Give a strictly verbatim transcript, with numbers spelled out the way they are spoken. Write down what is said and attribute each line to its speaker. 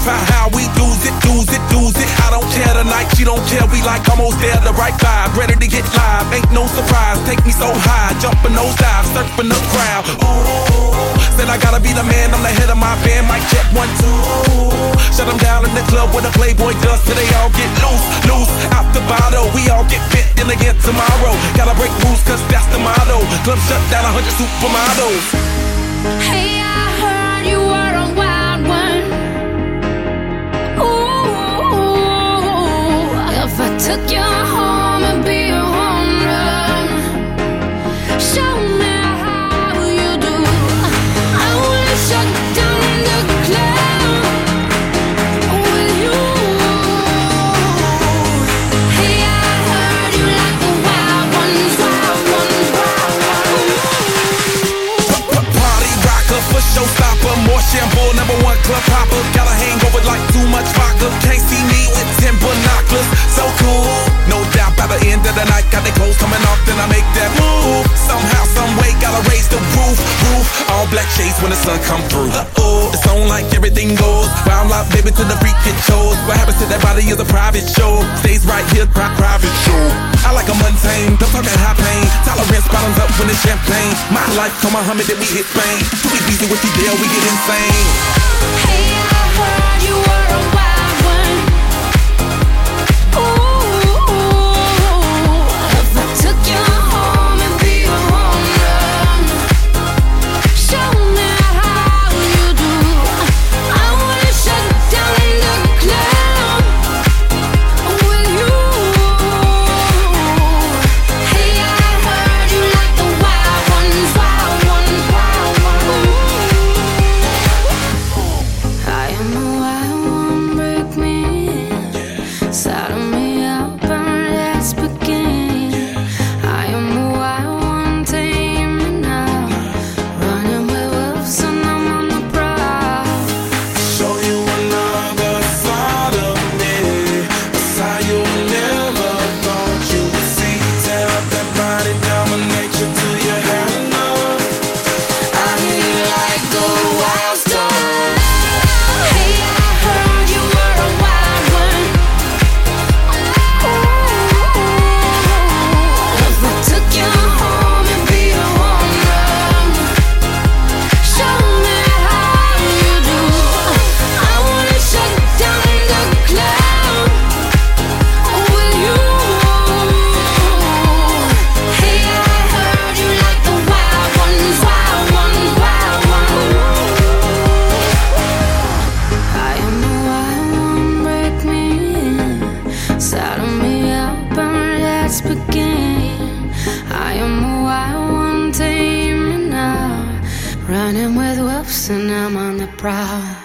Speaker 1: How, how we lose it, lose it, lose it. I don't care tonight, she don't care. We like almost there, the right vibe. Ready to get live, ain't no surprise. Take me so high, jumping those dives, surfing the crowd. Ooh, said I gotta be the man, I'm the head of my band. Mic check one, two. Shut them down in the club with a Playboy does till they all get loose, loose. Out the bottle, we all get fit in again tomorrow. Gotta break rules, cause that's the motto. Club shut down, a hundred supermodels.
Speaker 2: Hey, I heard you were a wild one. Ooh, if I took you home and be a home run, show me how you do. I wanna shut down the club with you. Hey, I heard you like the wild ones, wild ones, wild ones.
Speaker 1: Party rocker, for showstopper, more shampoo, number one club hopper. Got a hangover like too much vodka. Can't see me with ten binoculars. So cool, no doubt by the end of the night. Got the clothes coming off, then I make that move. Somehow, some way, gotta raise the roof, roof. All black shades when the sun come through. Uh-oh, it's on like everything goes. Round like baby to the freak it shows. What happens to that body is a private show. Stays right here, pri- private show. I like a mundane, don't talk at high pain. Tolerance bottoms up when it's champagne. My life, come Muhammad, then we hit Spain. Too easy with you there, we get insane.
Speaker 2: Hey, I heard you were a wild one. Ooh, if I took you home and be a home run, show me how you do. I wanna shut down the club with you. Hey, I heard you like the wild ones, wild ones, wild ones. I am the wild one, break me in. Saddle me up and let's begin. I am the wild one, tame me now. Running with wolves and I'm on the prowl.
Speaker 1: Show you another side of me, a side you never thought you would see. Tear up that body, dominate you till you have enough. I hear you like a wild star.
Speaker 2: Hey, I heard you were a wild one. Ooh, if I took you home and be a home run, show me how you do. I wanna shut down the club with you. Hey, I heard you like the wild ones, wild ones, wild ones. I am the wild one, break me in. Saddle me up and let's begin. I am the wild one, tame me now. Running with wolves and I'm on the prowl.